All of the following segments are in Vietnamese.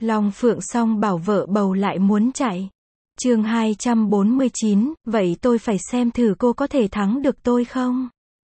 Long Phượng song bảo vợ bầu lại muốn chạy. Chương 249, vậy tôi phải xem thử cô có thể thắng được tôi không?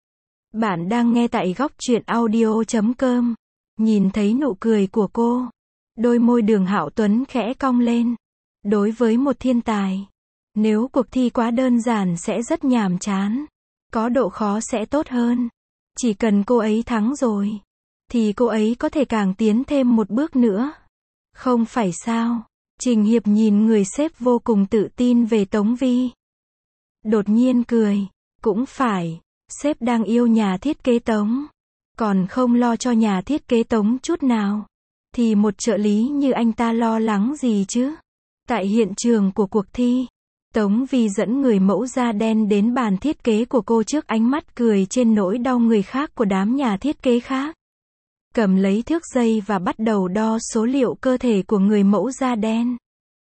Bạn đang nghe tại góc truyện audio.com. Nhìn thấy nụ cười của cô, đôi môi Đường Hạo Tuấn khẽ cong lên. Đối với một thiên tài, nếu cuộc thi quá đơn giản sẽ rất nhàm chán. Có độ khó sẽ tốt hơn. Chỉ cần cô ấy thắng rồi, thì cô ấy có thể càng tiến thêm một bước nữa. Không phải sao? Trình Hiệp nhìn người sếp vô cùng tự tin về Tống Vi. Đột nhiên cười. Cũng phải, sếp đang yêu nhà thiết kế Tống. Còn không lo cho nhà thiết kế Tống chút nào. Thì một trợ lý như anh ta lo lắng gì chứ? Tại hiện trường của cuộc thi, Tống Vi dẫn người mẫu da đen đến bàn thiết kế của cô trước ánh mắt cười trên nỗi đau người khác của đám nhà thiết kế khác. Cầm lấy thước dây và bắt đầu đo số liệu cơ thể của người mẫu da đen.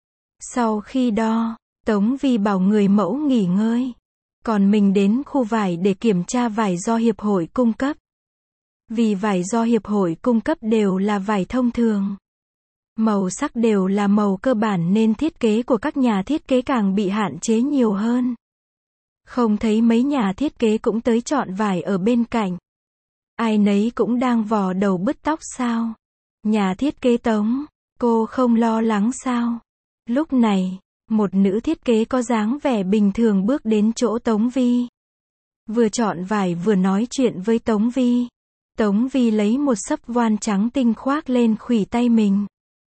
Sau khi đo, Tống Vi bảo người mẫu nghỉ ngơi. Còn mình đến khu vải để kiểm tra vải do hiệp hội cung cấp. Vì vải do hiệp hội cung cấp đều là vải thông thường. Màu sắc đều là màu cơ bản nên thiết kế của các nhà thiết kế càng bị hạn chế nhiều hơn. Không thấy mấy nhà thiết kế cũng tới chọn vải ở bên cạnh. Ai nấy cũng đang vò đầu bứt tóc sao? Nhà thiết kế Tống, cô không lo lắng sao? Lúc này, một nữ thiết kế có dáng vẻ bình thường bước đến chỗ Tống Vi. Vừa chọn vải vừa nói chuyện với Tống Vi. Tống Vi lấy một xấp voan trắng tinh khoác lên khuỷu tay mình.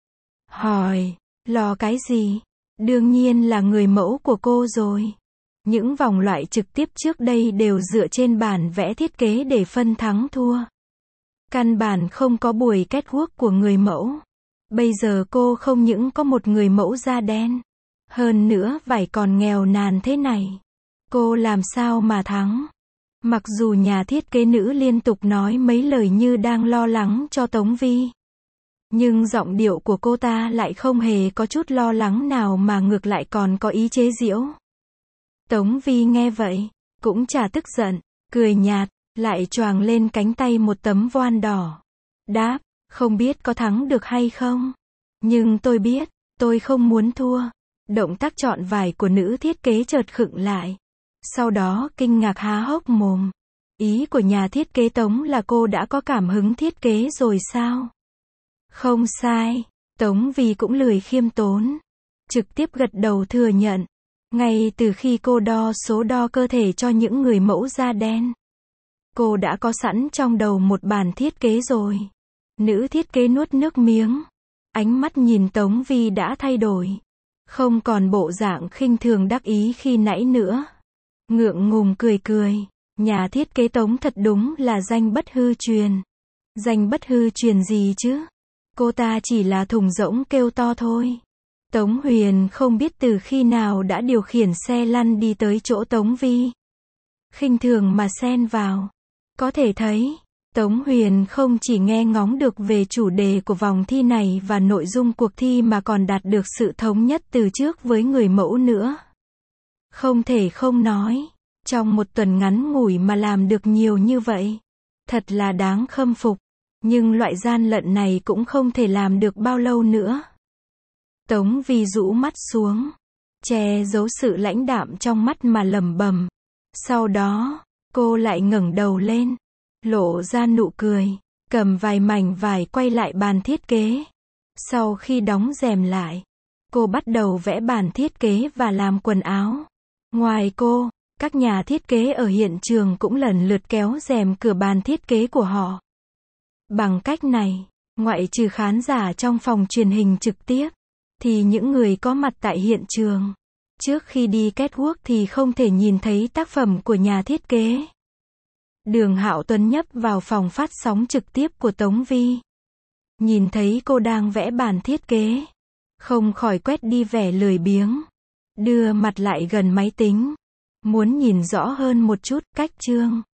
Hỏi, lo cái gì? Đương nhiên là người mẫu của cô rồi. Những vòng loại trực tiếp trước đây đều dựa trên bản vẽ thiết kế để phân thắng thua. Căn bản không có buổi catwalk của người mẫu. Bây giờ cô không những có một người mẫu da đen. Hơn nữa vải còn nghèo nàn thế này. Cô làm sao mà thắng? Mặc dù nhà thiết kế nữ liên tục nói mấy lời như đang lo lắng cho Tống Vi. Nhưng giọng điệu của cô ta lại không hề có chút lo lắng nào mà ngược lại còn có ý chế giễu. Tống Vi nghe vậy, cũng chả tức giận, cười nhạt, lại choàng lên cánh tay một tấm voan đỏ. Đáp, không biết có thắng được hay không. Nhưng tôi biết, tôi không muốn thua. Động tác chọn vải của nữ thiết kế chợt khựng lại. Sau đó kinh ngạc há hốc mồm. Ý của nhà thiết kế Tống là cô đã có cảm hứng thiết kế rồi sao? Không sai, Tống Vi cũng lười khiêm tốn. Trực tiếp gật đầu thừa nhận. Ngay từ khi cô đo số đo cơ thể cho những người mẫu da đen, cô đã có sẵn trong đầu một bản thiết kế rồi. Nữ thiết kế nuốt nước miếng. Ánh mắt nhìn Tống Vi đã thay đổi. Không còn bộ dạng khinh thường đắc ý khi nãy nữa. Ngượng ngùng cười cười. Nhà thiết kế Tống thật đúng là danh bất hư truyền. Danh bất hư truyền gì chứ? Cô ta chỉ là thùng rỗng kêu to thôi. Tống Huyền không biết từ khi nào đã điều khiển xe lăn đi tới chỗ Tống Vi. Khinh thường mà xen vào. Có thể thấy, Tống Huyền không chỉ nghe ngóng được về chủ đề của vòng thi này và nội dung cuộc thi mà còn đạt được sự thống nhất từ trước với người mẫu nữa. Không thể không nói, trong một tuần ngắn ngủi mà làm được nhiều như vậy. Thật là đáng khâm phục. Nhưng loại gian lận này cũng không thể làm được bao lâu nữa. Tống Vi rũ mắt xuống, che giấu sự lãnh đạm trong mắt mà lẩm bẩm. Sau đó, cô lại ngẩng đầu lên, lộ ra nụ cười, cầm vài mảnh vải quay lại bàn thiết kế. Sau khi đóng rèm lại, cô bắt đầu vẽ bản thiết kế và làm quần áo. Ngoài cô, các nhà thiết kế ở hiện trường cũng lần lượt kéo rèm cửa bàn thiết kế của họ. Bằng cách này, ngoại trừ khán giả trong phòng truyền hình trực tiếp, thì những người có mặt tại hiện trường, trước khi đi catwalk thì không thể nhìn thấy tác phẩm của nhà thiết kế. Đường Hạo Tuấn nhấp vào phòng phát sóng trực tiếp của Tống Vi. Nhìn thấy cô đang vẽ bản thiết kế, không khỏi quét đi vẻ lười biếng. Đưa mặt lại gần máy tính, muốn nhìn rõ hơn một chút cách chương.